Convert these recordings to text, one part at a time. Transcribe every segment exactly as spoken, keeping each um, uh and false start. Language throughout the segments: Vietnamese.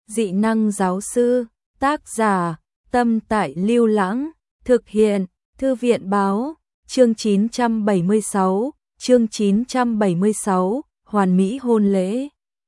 Dị năng giáo sư, tác giả, Tâm Tại Lưu Lãng, thực hiện, Thư viện báo, chương chín trăm bảy mươi sáu, chương chín trăm bảy mươi sáu, hoàn mỹ hôn lễ.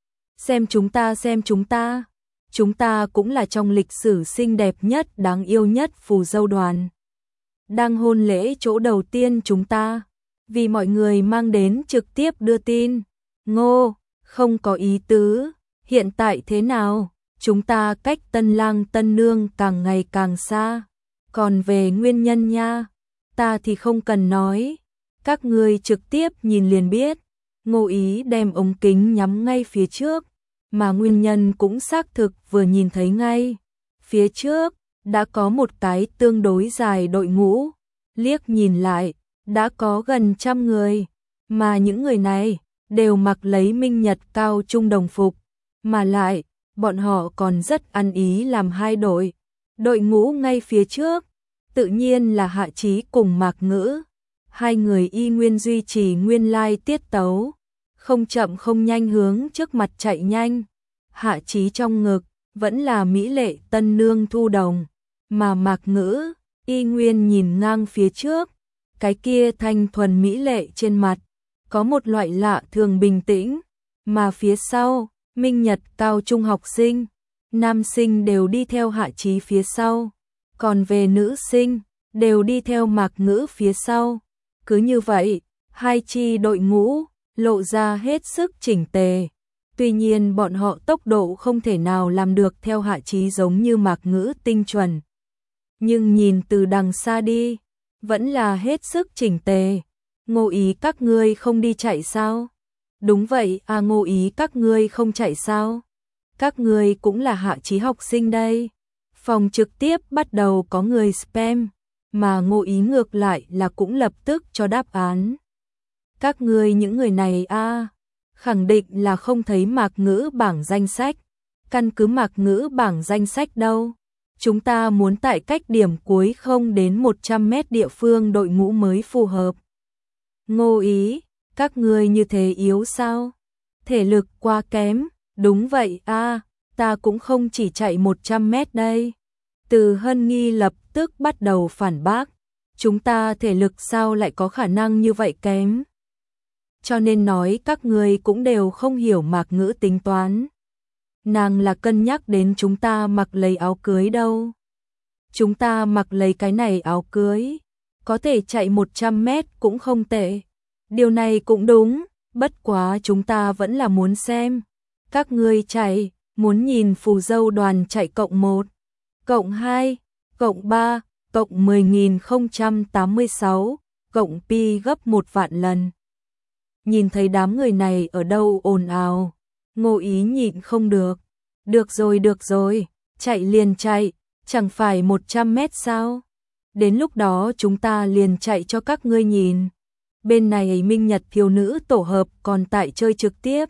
Xem chúng ta xem chúng ta, chúng ta cũng là trong lịch sử xinh đẹp nhất, đáng yêu nhất phù dâu đoàn. Đang hôn lễ chỗ đầu tiên chúng ta, vì mọi người mang đến trực tiếp đưa tin. Ngô, không có ý tứ, hiện tại thế nào? Chúng ta cách tân lang tân nương càng ngày càng xa. Còn về nguyên nhân nha, ta thì không cần nói. Các ngươi trực tiếp nhìn liền biết. Ngô Ý đem ống kính nhắm ngay phía trước, mà nguyên nhân cũng xác thực vừa nhìn thấy ngay. Phía trước, đã có một cái tương đối dài đội ngũ. Liếc nhìn lại, đã có gần trăm người. Mà những người này, đều mặc lấy minh nhật cao trung đồng phục. Mà lại, bọn họ còn rất ăn ý làm hai đội. Đội ngũ ngay phía trước, tự nhiên là Hạ Chí cùng Mạc Ngữ. Hai người y nguyên duy trì nguyên lai tiết tấu, không chậm không nhanh hướng trước mặt chạy nhanh. Hạ Chí trong ngực, vẫn là mỹ lệ tân nương Thu Đồng, mà Mạc Ngữ, y nguyên nhìn ngang phía trước. Cái kia thanh thuần mỹ lệ trên mặt, có một loại lạ thường bình tĩnh, mà phía sau, minh nhật cao trung học sinh, nam sinh đều đi theo Hạ Chí phía sau, còn về nữ sinh, đều đi theo Mạc Ngữ phía sau. Cứ như vậy, hai chi đội ngũ, lộ ra hết sức chỉnh tề. Tuy nhiên bọn họ tốc độ không thể nào làm được theo Hạ Chí giống như Mạc Ngữ tinh chuẩn. Nhưng nhìn từ đằng xa đi, vẫn là hết sức chỉnh tề. Ngô Ý các ngươi không đi chạy sao? Đúng vậy, à Ngô Ý các ngươi không chạy sao? Các ngươi cũng là Hạ Chí học sinh đây. Phòng trực tiếp bắt đầu có người spam, mà Ngô Ý ngược lại là cũng lập tức cho đáp án. Các ngươi những người này a, à, khẳng định là không thấy Mạc Ngữ bảng danh sách. Căn cứ Mạc Ngữ bảng danh sách đâu? Chúng ta muốn tại cách điểm cuối không đến một trăm mét địa phương đội ngũ mới phù hợp. Ngô Ý, các ngươi như thế yếu sao? Thể lực quá kém. Đúng vậy a, à, ta cũng không chỉ chạy một trăm mét đây. Từ Hân Nghi lập tức bắt đầu phản bác. Chúng ta thể lực sao lại có khả năng như vậy kém? Cho nên nói các ngươi cũng đều không hiểu Mạc Ngữ tính toán. Nàng là cân nhắc đến chúng ta mặc lấy áo cưới đâu. Chúng ta mặc lấy cái này áo cưới, có thể chạy một trăm mét cũng không tệ. Điều này cũng đúng, bất quá chúng ta vẫn là muốn xem. Các ngươi chạy, muốn nhìn phù dâu đoàn chạy cộng một, cộng hai, cộng ba, cộng mười nghìn không trăm tám mươi sáu, cộng pi gấp một vạn lần. Nhìn thấy đám người này ở đâu ồn ào, Ngô Ý nhịn không được. Được rồi được rồi, chạy liền chạy, chẳng phải một trăm mét sao? Đến lúc đó chúng ta liền chạy cho các ngươi nhìn. Bên này Minh Nhật thiếu nữ tổ hợp còn tại chơi trực tiếp,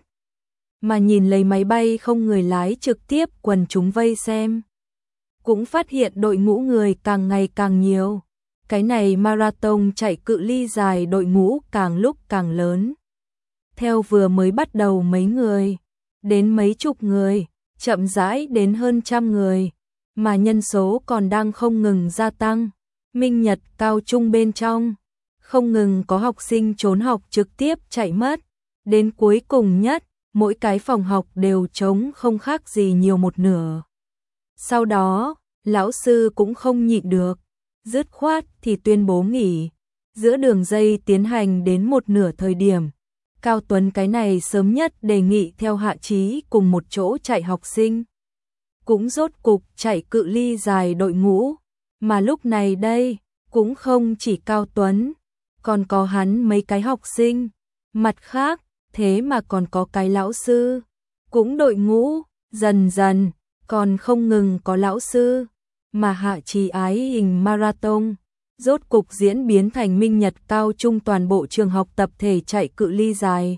mà nhìn lấy máy bay không người lái trực tiếp quần chúng vây xem. Cũng phát hiện đội ngũ người càng ngày càng nhiều. Cái này marathon chạy cự ly dài đội ngũ càng lúc càng lớn. Theo vừa mới bắt đầu mấy người, đến mấy chục người, chậm rãi đến hơn trăm người, mà nhân số còn đang không ngừng gia tăng. Minh Nhật cao trung bên trong, không ngừng có học sinh trốn học trực tiếp chạy mất. Đến cuối cùng nhất, mỗi cái phòng học đều trống không khác gì nhiều một nửa. Sau đó, lão sư cũng không nhịn được, dứt khoát thì tuyên bố nghỉ. Giữa đường dây tiến hành đến một nửa thời điểm, Cao Tuấn cái này sớm nhất đề nghị theo Hạ Chí cùng một chỗ chạy học sinh, cũng rốt cục chạy cự ly dài đội ngũ. Mà lúc này đây, cũng không chỉ Cao Tuấn, còn có hắn mấy cái học sinh. Mặt khác, thế mà còn có cái lão sư, cũng đội ngũ, dần dần, còn không ngừng có lão sư. Mà Hạ Chí ái hình marathon, rốt cục diễn biến thành Minh Nhật cao trung toàn bộ trường học tập thể chạy cự ly dài.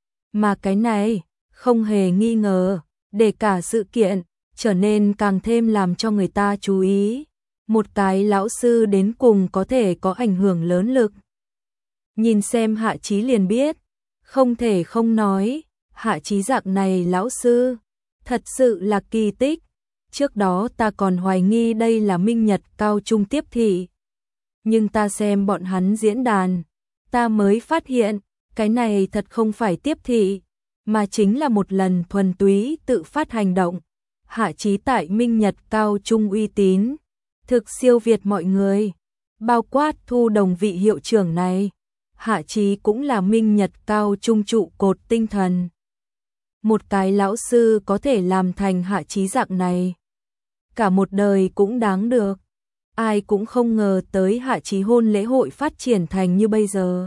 Mà cái này, không hề nghi ngờ, để cả sự kiện trở nên càng thêm làm cho người ta chú ý. Một cái lão sư đến cùng có thể có ảnh hưởng lớn lực. Nhìn xem Hạ Chí liền biết, không thể không nói, Hạ Chí dạng này lão sư, Thật sự là kỳ tích. Trước đó ta còn hoài nghi đây là Minh Nhật Cao Trung tiếp thị. Nhưng ta xem bọn hắn diễn đàn, ta mới phát hiện, cái này thật không phải tiếp thị, mà chính là một lần thuần túy tự phát hành động. Hạ Chí tại Minh Nhật Cao Trung uy tín, thực siêu việt mọi người, bao quát Thu Đồng vị hiệu trưởng này. Hạ Chí cũng là Minh Nhật Cao Trung trụ cột tinh thần. Một cái lão sư có thể làm thành Hạ Chí dạng này, cả một đời cũng đáng được. Ai cũng không ngờ tới Hạ Chí hôn lễ hội phát triển thành như bây giờ.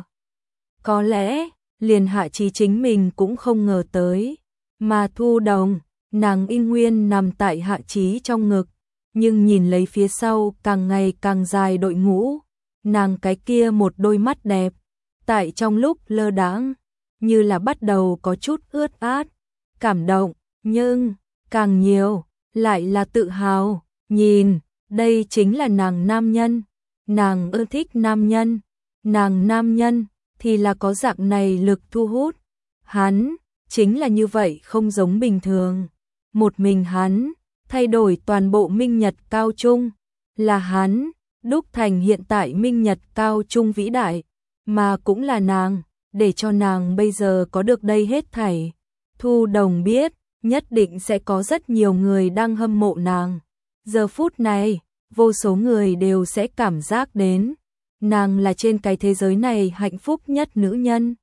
Có lẽ, liền Hạ Chí chính mình cũng không ngờ tới. Mà Thu Đồng, nàng y nguyên nằm tại Hạ Chí trong ngực, nhưng nhìn lấy phía sau càng ngày càng dài đội ngũ, nàng cái kia một đôi mắt đẹp, tại trong lúc lơ đãng, như là bắt đầu có chút ướt át, cảm động, nhưng càng nhiều lại là tự hào. Nhìn, đây chính là nàng nam nhân, nàng ưa thích nam nhân, nàng nam nhân thì là có dạng này lực thu hút. Hắn chính là như vậy, không giống bình thường. Một mình hắn thay đổi toàn bộ Minh Nhật Cao Trung, là hắn đúc thành hiện tại Minh Nhật Cao Trung vĩ đại, mà cũng là nàng để cho nàng bây giờ có được đây hết thảy. Thu Đồng biết, nhất định sẽ có rất nhiều người đang hâm mộ nàng. Giờ phút này, vô số người đều sẽ cảm giác đến, nàng là trên cái thế giới này hạnh phúc nhất nữ nhân.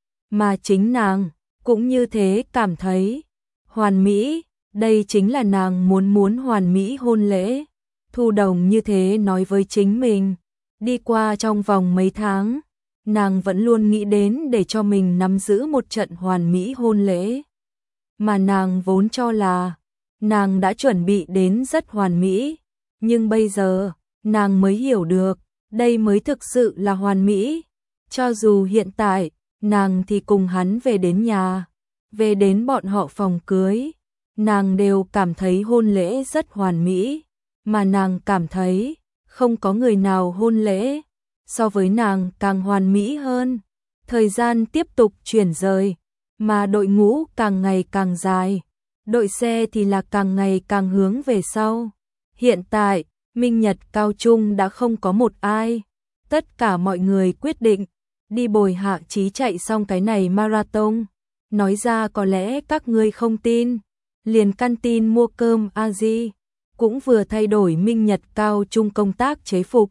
Mà chính nàng cũng như thế cảm thấy. Hoàn mỹ, đây chính là nàng muốn muốn hoàn mỹ hôn lễ. Thu Đồng như thế nói với chính mình. Đi qua trong vòng mấy tháng, nàng vẫn luôn nghĩ đến để cho mình nắm giữ một trận hoàn mỹ hôn lễ. Mà nàng vốn cho là nàng đã chuẩn bị đến rất hoàn mỹ, nhưng bây giờ nàng mới hiểu được, đây mới thực sự là hoàn mỹ. Cho dù hiện tại nàng thì cùng hắn về đến nhà, về đến bọn họ phòng cưới, nàng đều cảm thấy hôn lễ rất hoàn mỹ, mà nàng cảm thấy không có người nào hôn lễ so với nàng càng hoàn mỹ hơn. Thời gian tiếp tục chuyển rời, mà đội ngũ càng ngày càng dài, đội xe thì là càng ngày càng hướng về sau. Hiện tại, Minh Nhật Cao Trung đã không có một ai. Tất cả mọi người quyết định đi bồi Hạ Chí chạy xong cái này marathon. Nói ra có lẽ các ngươi không tin, liền căn tin mua cơm A-di cũng vừa thay đổi Minh Nhật Cao Trung công tác chế phục.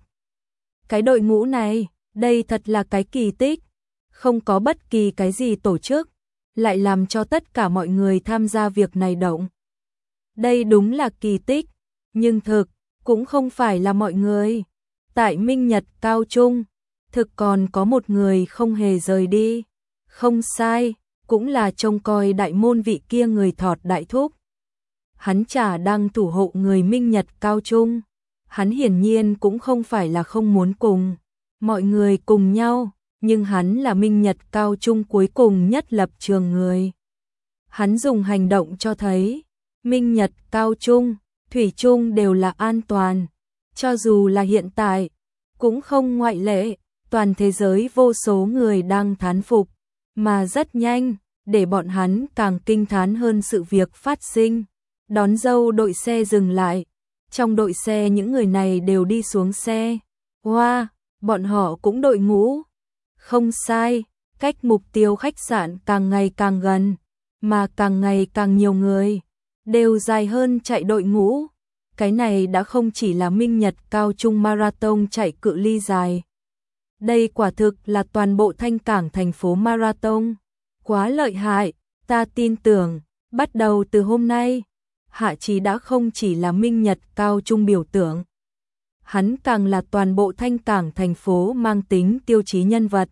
Cái đội ngũ này, đây thật là cái kỳ tích, không có bất kỳ cái gì tổ chức, lại làm cho tất cả mọi người tham gia việc này động. Đây đúng là kỳ tích, nhưng thực, cũng không phải là mọi người. Tại Minh Nhật Cao Trung, thực còn có một người không hề rời đi. Không sai, cũng là trông coi đại môn vị kia người Thọt đại thúc. Hắn chả đang thủ hộ người Minh Nhật Cao Trung. Hắn hiển nhiên cũng không phải là không muốn cùng mọi người cùng nhau, nhưng hắn là Minh Nhật Cao Trung cuối cùng nhất lập trường người. Hắn dùng hành động cho thấy, Minh Nhật Cao Trung, thủy chung đều là an toàn. Cho dù là hiện tại, cũng không ngoại lệ, toàn thế giới vô số người đang thán phục, mà rất nhanh, để bọn hắn càng kinh thán hơn sự việc phát sinh. Đón dâu đội xe dừng lại, trong đội xe những người này đều đi xuống xe. Wow, bọn họ cũng đội ngũ. Không sai, cách mục tiêu khách sạn càng ngày càng gần, mà càng ngày càng nhiều người, đều dài hơn chạy đội ngũ. Cái này đã không chỉ là Minh Nhật Cao Trung marathon chạy cự ly dài. Đây quả thực là toàn bộ Thanh Cảng thành phố marathon. Quá lợi hại, ta tin tưởng, bắt đầu từ hôm nay, Hạ Chí đã không chỉ là Minh Nhật Cao Trung biểu tượng. Hắn càng là toàn bộ Thanh Cảng thành phố mang tính tiêu chí nhân vật.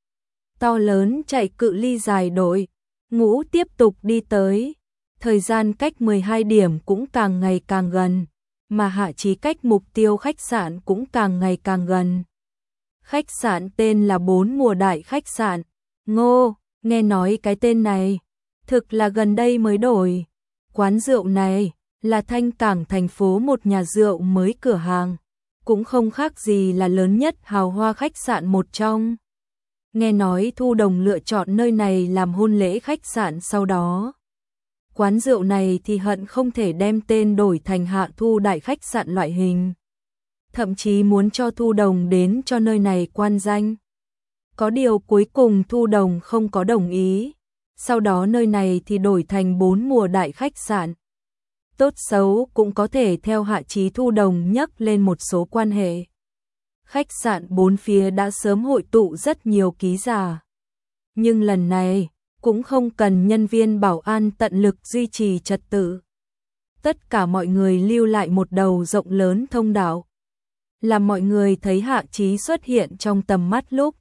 To lớn chạy cự ly dài đội, ngũ tiếp tục đi tới. Thời gian cách mười hai điểm cũng càng ngày càng gần, mà Hạ Chí cách mục tiêu khách sạn cũng càng ngày càng gần. Khách sạn tên là Bốn Mùa Đại Khách sạn. Ngô, nghe nói cái tên này, thực là gần đây mới đổi. Quán rượu này là Thanh Cảng thành phố một nhà rượu mới cửa hàng, cũng không khác gì là lớn nhất hào hoa khách sạn một trong. Nghe nói Thu Đồng lựa chọn nơi này làm hôn lễ khách sạn sau đó. Quán rượu này thì hận không thể đem tên đổi thành Hạ Thu Đại khách sạn loại hình. Thậm chí muốn cho Thu Đồng đến cho nơi này quan danh. Có điều cuối cùng Thu Đồng không có đồng ý. Sau đó nơi này thì đổi thành bốn mùa đại khách sạn. Tốt xấu cũng có thể theo Hạ Chí Thu Đồng nhắc lên một số quan hệ. Khách sạn bốn phía đã sớm hội tụ rất nhiều ký giả. Nhưng lần này cũng không cần nhân viên bảo an tận lực duy trì trật tự. Tất cả mọi người lưu lại một đầu rộng lớn thông đạo. Làm mọi người thấy Hạ Chí xuất hiện trong tầm mắt lúc.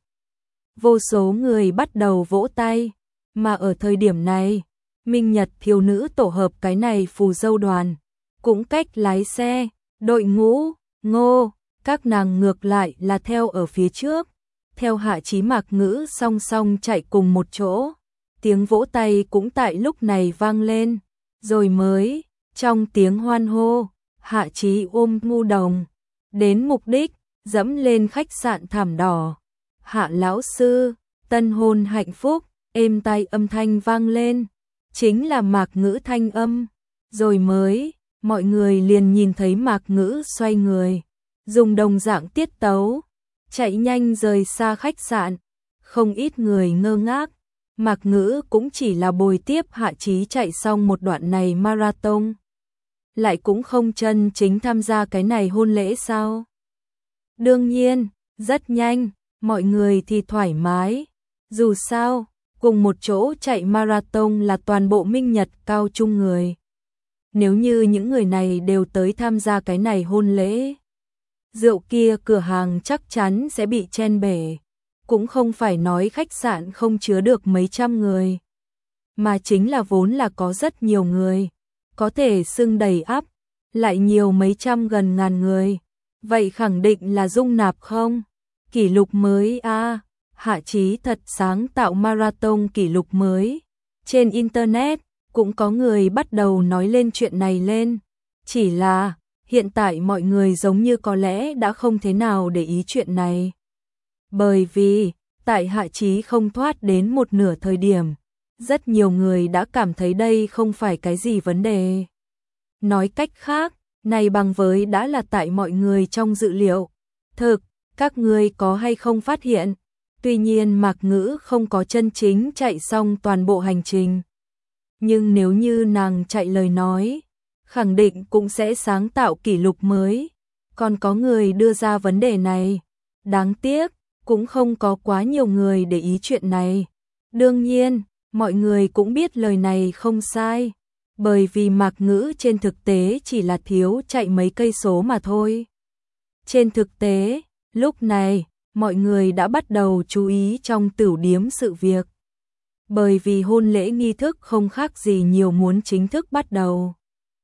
Vô số người bắt đầu vỗ tay. Mà ở thời điểm này, Minh Nhật thiếu nữ tổ hợp cái này phù dâu đoàn. Cũng cách lái xe, đội ngũ, Ngô, các nàng ngược lại là theo ở phía trước. Theo Hạ Chí Mạc Ngữ song song chạy cùng một chỗ. Tiếng vỗ tay cũng tại lúc này vang lên. Rồi mới, trong tiếng hoan hô, Hạ Chí ôm Ngu Đồng. Đến mục đích, dẫm lên khách sạn thảm đỏ. Hạ lão sư, tân hôn hạnh phúc, êm tai âm thanh vang lên. Chính là Mạc Ngữ thanh âm. Rồi mới, mọi người liền nhìn thấy Mạc Ngữ xoay người. Dùng đồng dạng tiết tấu. Chạy nhanh rời xa khách sạn. Không ít người ngơ ngác. Mạc Ngữ cũng chỉ là bồi tiếp Hạ Chí chạy xong một đoạn này marathon. Lại cũng không chân chính tham gia cái này hôn lễ sao? Đương nhiên, rất nhanh, mọi người thì thoải mái. Dù sao, cùng một chỗ chạy marathon là toàn bộ Minh Nhật cao trung người. Nếu như những người này đều tới tham gia cái này hôn lễ, rượu kia cửa hàng chắc chắn sẽ bị chen bể. Cũng không phải nói khách sạn không chứa được mấy trăm người, mà chính là vốn là có rất nhiều người, có thể xưng đầy ắp, lại nhiều mấy trăm gần ngàn người. Vậy khẳng định là dung nạp không? Kỷ lục mới a, à, Hạ Chí thật sáng tạo marathon kỷ lục mới. Trên internet cũng có người bắt đầu nói lên chuyện này lên. Chỉ là hiện tại mọi người giống như có lẽ đã không thế nào để ý chuyện này. Bởi vì, tại Hạ Chí không thoát đến một nửa thời điểm, rất nhiều người đã cảm thấy đây không phải cái gì vấn đề. Nói cách khác, này bằng với đã là tại mọi người trong dự liệu. Thực, các ngươi có hay không phát hiện? Tuy nhiên Mạc Ngữ không có chân chính chạy xong toàn bộ hành trình. Nhưng nếu như nàng chạy lời nói, khẳng định cũng sẽ sáng tạo kỷ lục mới. Còn có người đưa ra vấn đề này. Đáng tiếc, cũng không có quá nhiều người để ý chuyện này. Đương nhiên, mọi người cũng biết lời này không sai. Bởi vì Mạc Ngữ trên thực tế chỉ là thiếu chạy mấy cây số mà thôi. Trên thực tế, lúc này, mọi người đã bắt đầu chú ý trong tửu điếm sự việc. Bởi vì hôn lễ nghi thức không khác gì nhiều muốn chính thức bắt đầu.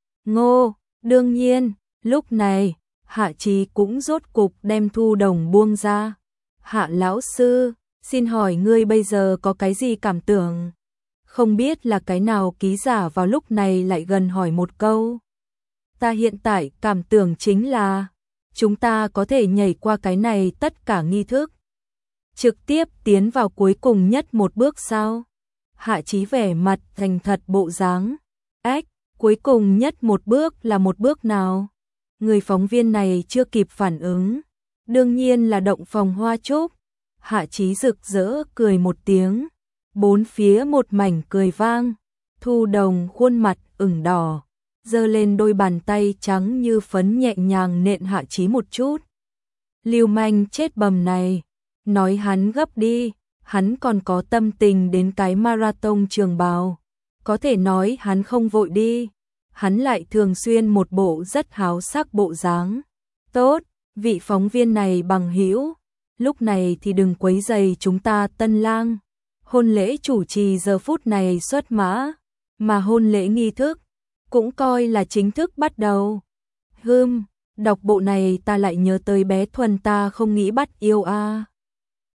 Ngô, đương nhiên, lúc này, Hạ Chí cũng rốt cục đem Thu Đồng buông ra. Hạ lão sư, xin hỏi ngươi bây giờ có cái gì cảm tưởng? Không biết là cái nào ký giả vào lúc này lại gần hỏi một câu. Ta hiện tại cảm tưởng chính là chúng ta có thể nhảy qua cái này tất cả nghi thức, trực tiếp tiến vào cuối cùng nhất một bước sao? Hạ Chí vẻ mặt thành thật bộ dáng. Ách, cuối cùng nhất một bước là một bước nào? Người phóng viên này chưa kịp phản ứng. Đương nhiên là động phòng hoa trúc. Hạ Chí rực rỡ cười một tiếng. Bốn phía một mảnh cười vang. Thu Đồng khuôn mặt ửng đỏ, giơ lên đôi bàn tay trắng như phấn nhẹ nhàng nện Hạ Chí một chút. Lưu manh chết bầm này, nói hắn gấp đi, hắn còn có tâm tình đến cái marathon trường bào. Có thể nói hắn không vội đi, hắn lại thường xuyên một bộ rất háo sắc bộ dáng. Tốt, vị phóng viên này bằng hữu, lúc này thì đừng quấy rầy chúng ta tân lang. Hôn lễ chủ trì giờ phút này xuất mã, mà hôn lễ nghi thức cũng coi là chính thức bắt đầu. Hừm, đọc bộ này ta lại nhớ tới bé Thuần ta không nghĩ bắt yêu a. À.